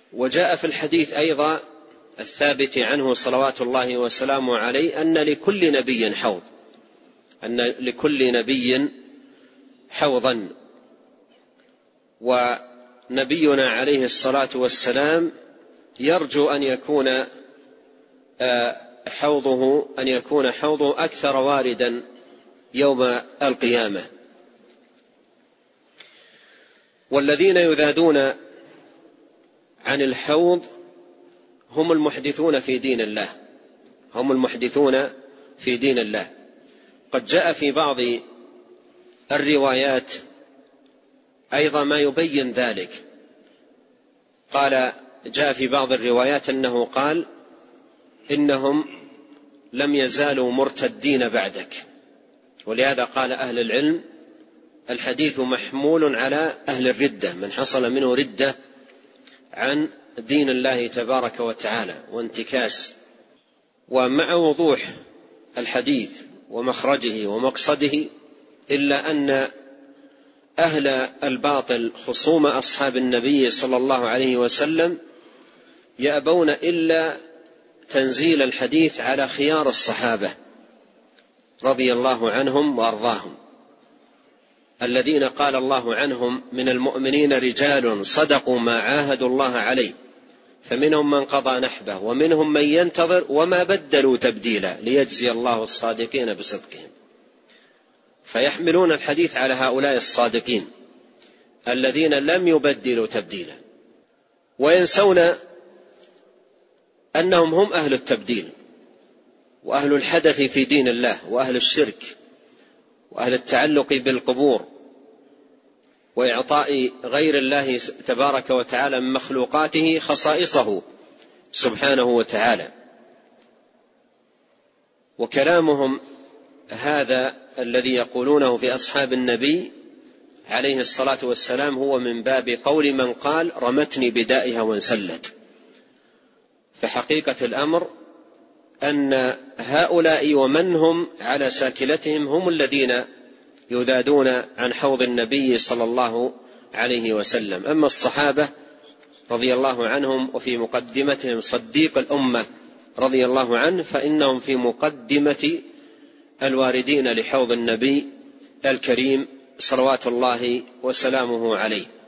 وجاء في الحديث أيضا الثابت عنه صلوات الله وسلامه عليه أن لكل نبي حوض، أن لكل نبي حوضا. ونبينا عليه الصلاة والسلام يرجو أن يكون حوضه أكثر واردا يوم القيامة. والذين يذادون عن الحوض هم المحدثون في دين الله، هم المحدثون في دين الله. قد جاء في بعض الروايات أيضا ما يبين ذلك. جاء في بعض الروايات أنه قال إنهم لم يزالوا مرتدين بعدك. ولهذا قال أهل العلم الحديث محمول على أهل الردة، من حصل منه ردة عن دين الله تبارك وتعالى وانتكاس. ومع وضوح الحديث ومخرجه ومقصده، إلا أن أهل الباطل خصوم أصحاب النبي صلى الله عليه وسلم يأبون إلا تنزيل الحديث على خيار الصحابة رضي الله عنهم وأرضاهم، الذين قال الله عنهم: من المؤمنين رجال صدقوا ما عاهدوا الله عليه فمنهم من قضى نحبه ومنهم من ينتظر وما بدلوا تبديلا ليجزي الله الصادقين بصدقهم. فيحملون الحديث على هؤلاء الصادقين الذين لم يبدلوا تبديلا، وينسون أنهم هم أهل التبديل وأهل الحدث في دين الله وأهل الشرك وأهل التعلق بالقبور وإعطاء غير الله تبارك وتعالى من مخلوقاته خصائصه سبحانه وتعالى. وكلامهم هذا الذي يقولونه في أصحاب النبي عليه الصلاة والسلام هو من باب قول من قال: رمتني بدائها وانسلت. فحقيقة الأمر أن هؤلاء ومن هم على شاكلتهم هم الذين يذادون عن حوض النبي صلى الله عليه وسلم. أما الصحابة رضي الله عنهم وفي مقدمتهم صديق الأمة رضي الله عنه، فإنهم في مقدمة الواردين لحوض النبي الكريم صلوات الله وسلامه عليه.